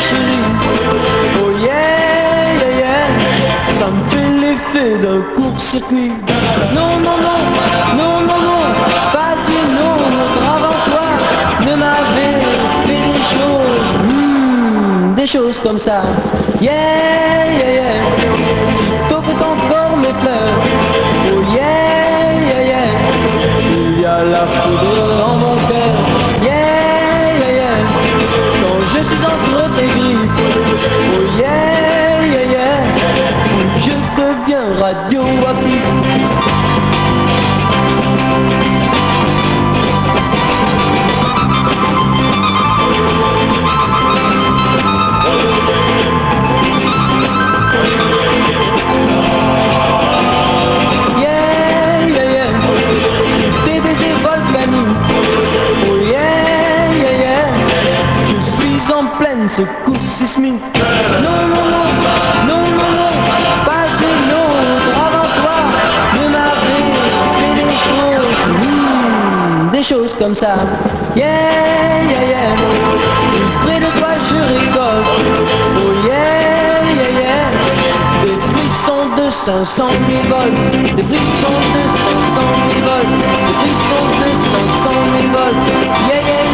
chérie. Oh yeah, yeah, yeah. Ça me fait l'effet d'un court-circuit. Non, non, non, non, non, non, pas une autre avant toi ne m'avait fait des choses comme ça. Yeah, yeah, yeah. Sitôt que t'encore mes fleurs. Oh yeah, yeah, yeah. Il y a la foudre en mon cœur. Yeah, yeah, yeah. Quand je suis entre tes griffes. Oh yeah, yeah, yeah. Je deviens radioactif. Yeah, yeah, yeah. Sous tes baisers volcaniques. Oh yeah, yeah, yeah. Je suis en pleine secousse sismique. Non, non, non, non, non, non, pas une autre avant toi ne m'avait fait des choses comme ça. Yeah, yeah, yeah. Près de toi je récolte. Oh yeah, yeah, yeah. Des frissons de 500 000 volts. Des frissons de 500 000 volts. Des frissons de 500 000 volts. Yeah, yeah,